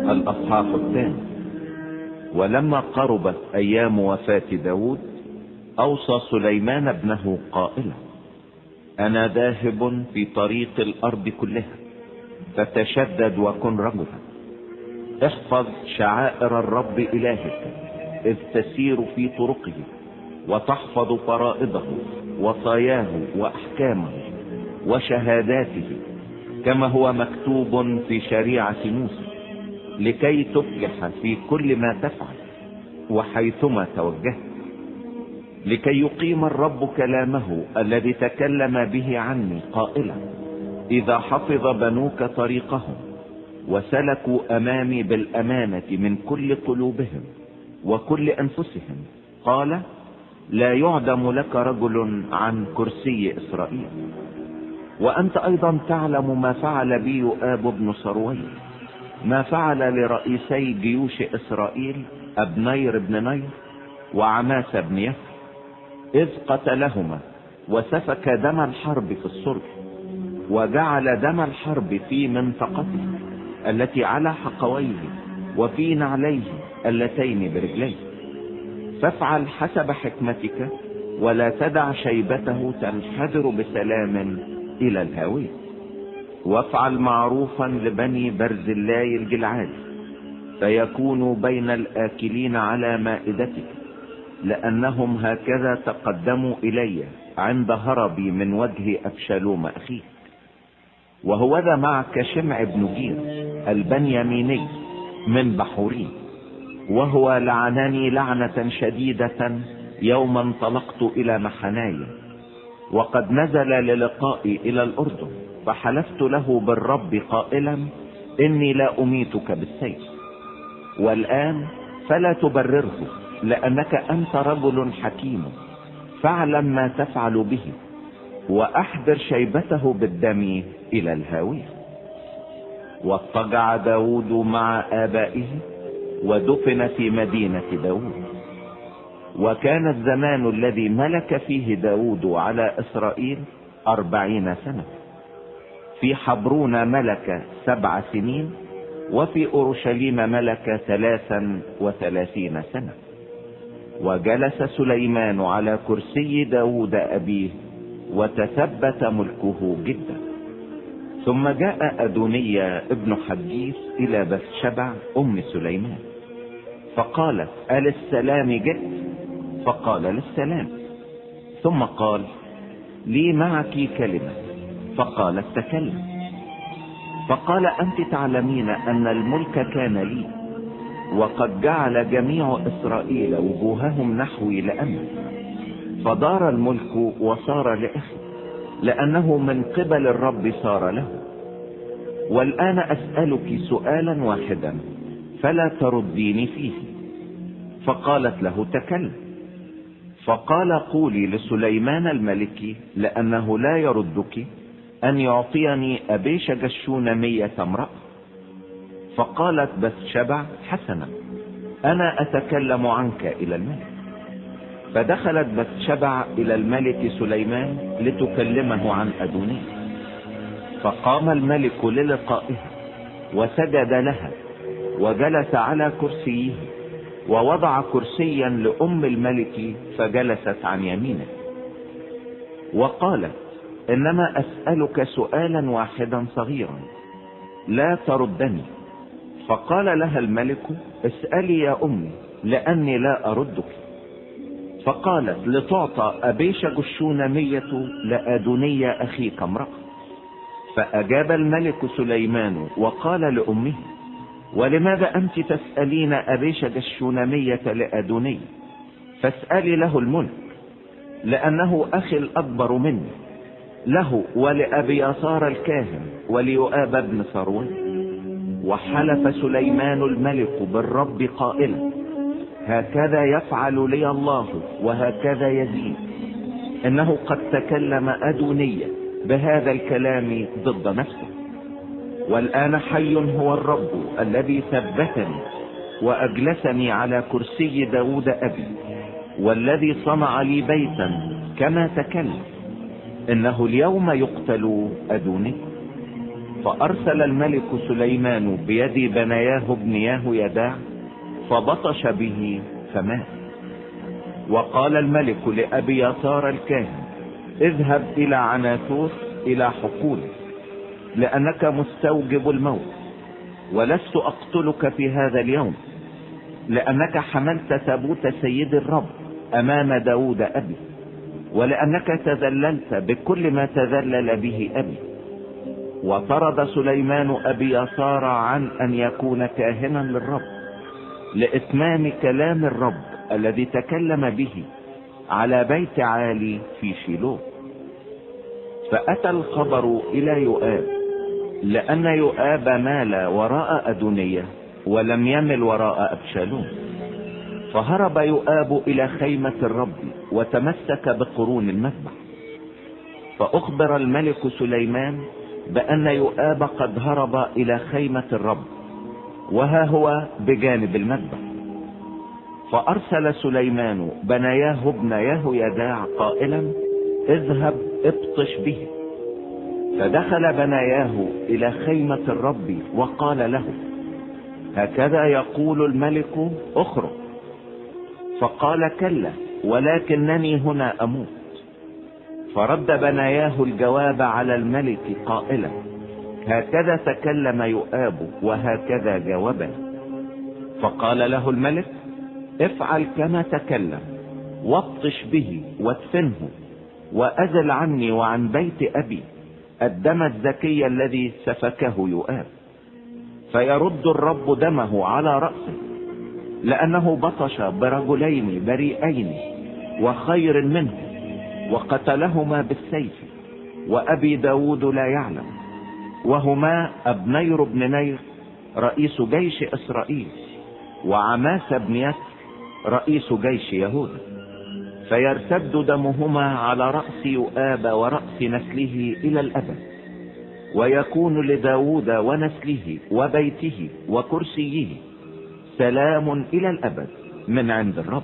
الأصحاح الثاني. ولما قربت أيام وفاة داود أوصى سليمان ابنه قائلا: أنا ذاهب في طريق الأرض كلها، فتشدد وكن رجلا. احفظ شعائر الرب إلهك إذ تسير في طرقه، وتحفظ فرائضه وصاياه وأحكامه وشهاداته، كما هو مكتوب في شريعة موسى، لكي تفلح في كل ما تفعل وحيثما توجهت، لكي يقيم الرب كلامه الذي تكلم به عني قائلا: إذا حفظ بنوك طريقهم وسلكوا أمامي بالأمانة من كل قلوبهم وكل أنفسهم، قال: لا يعدم لك رجل عن كرسي إسرائيل. وأنت أيضا تعلم ما فعل بي يؤاب بن صروي، ما فعل لرئيسي جيوش إسرائيل أبنير بن نير وعماس بن يسر، إذ قتلهما وسفك دم الحرب في الصلح، وجعل دم الحرب في منطقته التي على حقويه وفي نعليه اللتين برجليه. فافعل حسب حكمتك، ولا تدع شيبته تنحدر بسلام إلى الهاوية. وافعل معروفا لبني برزلاي الجلعادي، فيكونوا بين الآكلين على مائدتك، لأنهم هكذا تقدموا إلي عند هربي من وجه أبشالوم أخيك. وهوذا معك شمع بن جير البنياميني من بحورين، وهو لعنني لعنة شديدة يوم انطلقت إلى محنايا، وقد نزل للقائي إلى الأردن، فحلفت له بالرب قائلا: إني لا أميتك بالسيف. والآن فلا تبرره، لأنك أنت رجل حكيم، فاعلم ما تفعل به، وأحضر شيبته بالدم إلى الهاوية. واضطجع داود مع آبائه، ودفن في مدينة داود. وكان الزمان الذي ملك فيه داود على إسرائيل 40 سنة. في حبرون ملك 7 سنين، وفي أورشليم ملك 33 سنة. وجلس سليمان على كرسي داود أبيه، وتثبت ملكه جدا. ثم جاء أدونية ابن حجيث إلى بثشبع أم سليمان، فقالت: أللسلام جئت؟ فقال: للسلام. ثم قال: لي معك كلمة. فقالت: تكلم. فقال: أنت تعلمين أن الملك كان لي، وقد جعل جميع إسرائيل وجوههم نحوي لأمري، فدار الملك وصار لأخي، لأنه من قبل الرب صار له. والآن أسألك سؤالا واحدا فلا ترديني فيه. فقالت له: تكلم. فقال: قولي لسليمان الملك، لأنه لا يردك، أن يعطيني أبيشج الشونمية امرأة. فقالت بثشبع: حسنا، أنا أتكلم عنك إلى الملك. فدخلت بثشبع إلى الملك سليمان لتكلمه عن أدونية. فقام الملك للقائها وسجد لها، وجلس على كرسيه، ووضع كرسيا لأم الملك فجلست عن يمينه. وقالت: إنما أسألك سؤالا واحدا صغيرا، لا تردني. فقال لها الملك: اسألي يا أمي، لأني لا أردك. فقالت: لتعطى أبيشج الشونمية لأدونية أخيك امرأة. فأجاب الملك سليمان وقال لأمه: ولماذا أنت تسألين أبيشج الشونمية لأدونية؟ فاسألي له الملك، لأنه أخي الأكبر مني، له ولأبياثار الكاهن وليؤاب بن صروي. وحلف سليمان الملك بالرب قائلا: هكذا يفعل لي الله وهكذا يزيد، إنه قد تكلم أدونية بهذا الكلام ضد نفسه. والآن حي هو الرب الذي ثبتني وأجلسني على كرسي داود أبي، والذي صنع لي بيتا كما تكلم، إنه اليوم يقتل أدوني. فأرسل الملك سليمان بيد بناياه ابن يهويداع فبطش به فمات. وقال الملك لأبياثار الكاهن: اذهب إلى عناثوث إلى حقوله، لأنك مستوجب الموت، ولست أقتلك في هذا اليوم، لأنك حملت تابوت سيد الرب أمام داود أبي، ولأنك تذللت بكل ما تذلل به أبي. وطرد سليمان أبياثار عن أن يكون كاهنا للرب لإتمام كلام الرب الذي تكلم به على بيت عالي في شيلوه. فأتى الخبر إلى يؤاب، لأن يؤاب مال وراء أدونية ولم يمل وراء أبشالوم. فهرب يؤاب إلى خيمة الرب وتمسك بقرون المذبح. فأخبر الملك سليمان بأن يؤاب قد هرب إلى خيمة الرب، وها هو بجانب المذبح. فأرسل سليمان بناياه ابن يهويداع قائلا: اذهب ابطش به. فدخل بناياه إلى خيمة الرب وقال له: هكذا يقول الملك: اخرج. فقال: كلا، ولكنني هنا أموت. فرد بناياه الجواب على الملك قائلا: هكذا تكلم يؤاب وهكذا جاوبه. فقال له الملك: افعل كما تكلم، وابطش به وادفنه، وأزل عني وعن بيت أبي الدم الزكي الذي سفكه يؤاب، فيرد الرب دمه على رأسه، لأنه بطش برجلين بريئين وخير منه وقتلهما بالسيف، وأبي داود لا يعلم، وهما أبنير بن نير رئيس جيش إسرائيل، وعماس بن يسر رئيس جيش يهوذا. فيرتد دمهما على رأس يؤاب ورأس نسله إلى الأبد، ويكون لداود ونسله وبيته وكرسيه سلام إلى الأبد من عند الرب.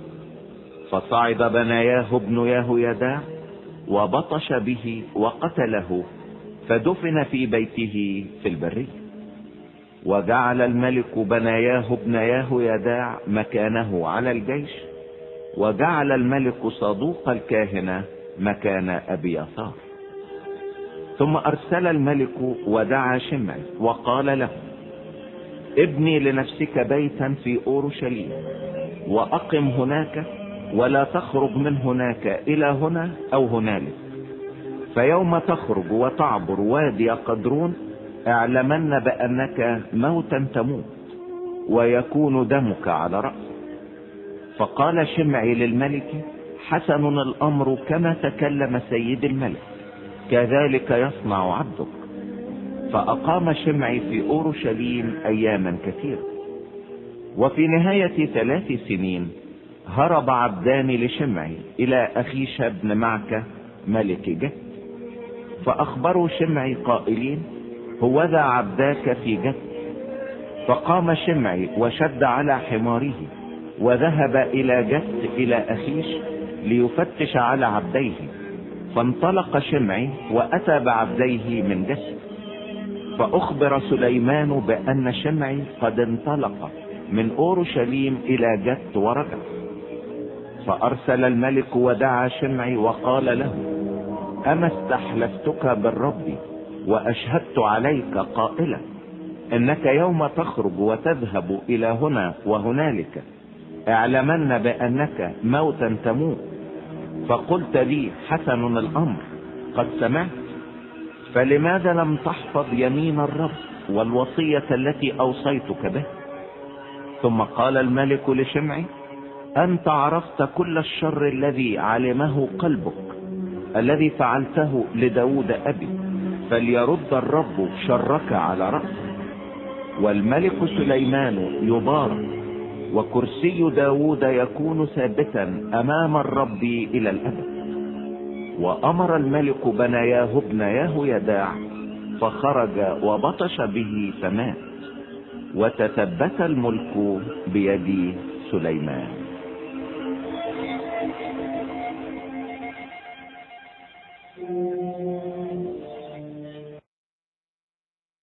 فصعد بناياه ابن يهويداع وبطش به وقتله، فدفن في بيته في البرية. وجعل الملك بناياه ابن يهويداع مكانه على الجيش، وجعل الملك صدوق الكاهنة مكان أبياثار. ثم أرسل الملك ودعا شمعي وقال له: ابني لنفسك بيتا في أورشليم وأقم هناك، ولا تخرج من هناك إلى هنا أو هنالك. فيوم تخرج وتعبر وادي قدرون اعلمن بأنك موتا تموت، ويكون دمك على رأسك. فقال شمعي للملك: حسن الأمر كما تكلم سيد الملك، كذلك يصنع عبدك. فأقام شمعي في أورشليم أياما كثيرة. وفي نهاية 3 سنين هرب عبدان لشمعي إلى أخيش بن معكة ملك جد، فأخبروا شمعي قائلين: هوذا عبداك في جد. فقام شمعي وشد على حماره وذهب إلى جد إلى أخيش ليفتش على عبديه. فانطلق شمعي وأتى بعبديه من جد. فأخبر سليمان بأن شمعي قد انطلق من أورشليم إلى جد ورجع. فأرسل الملك ودعا شمعي وقال له: أما استحلفتك بالرب وأشهدت عليك قائلا إنك يوم تخرج وتذهب إلى هنا وهنالك اعلمن بأنك موتا تموت، فقلت لي: حسن الأمر، قد سمعت. فلماذا لم تحفظ يمين الرب والوصية التي أوصيتك به؟ ثم قال الملك لشمعي: أنت عرفت كل الشر الذي علمه قلبك الذي فعلته لداود أبي، فليرد الرب شرك على رأسه. والملك سليمان يبارك، وكرسي داود يكون ثابتا أمام الرب إلى الأبد. وأمر الملك بناياه ابن يهويداع، فخرج وبطش به فمات، وتثبت الملك بيد سليمان.